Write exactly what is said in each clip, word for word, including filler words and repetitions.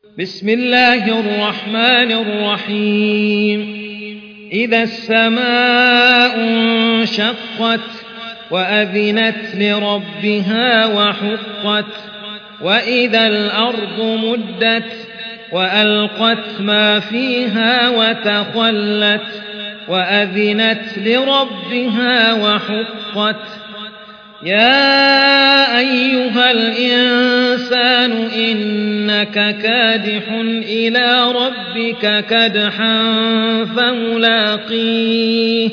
بسم الله الرحمن الرحيم إذا السماء انشقت وأذنت لربها وحقت وإذا الأرض مدت وألقت ما فيها وتخلت وأذنت لربها وحقت يا أيها الإنسان إنك كادح إلى ربك كدحا فملاقيه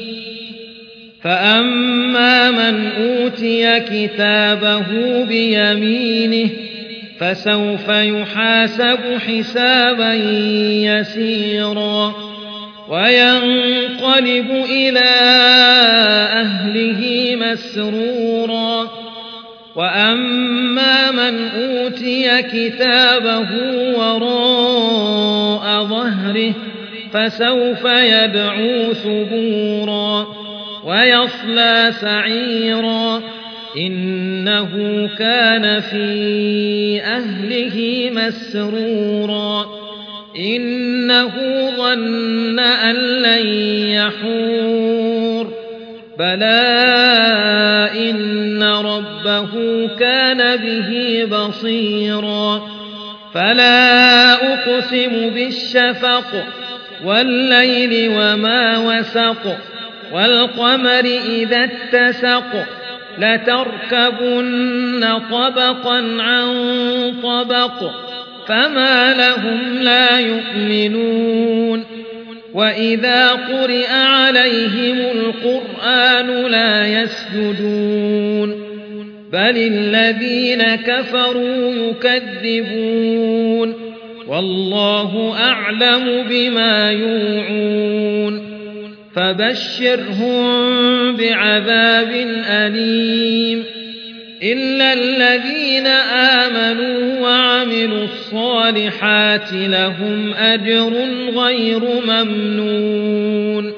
فأما من أوتي كتابه بيمينه فسوف يحاسب حسابا يسيرا وينقلب إلى أهله مسرورا وأما من أوتي كتابه وراء ظهره فسوف يدعو ثبورا ويصلى سعيرا إنه كان في أهله مسرورا إنه ظن أن لن يحور بلى إن ربه كان به بصيرا فلا أقسم بالشفق والليل وما وسق والقمر إذا اتسق لتركبن طبقا عن طبق فما لهم لا يؤمنون وإذا قرئ عليهم القرآن لا يسجدون بل الذين كفروا يكذبون والله أعلم بما يوعون فبشرهم بعذاب أليم إلا الذين آمنوا وعملوا الصالحات لهم أجر غير ممنون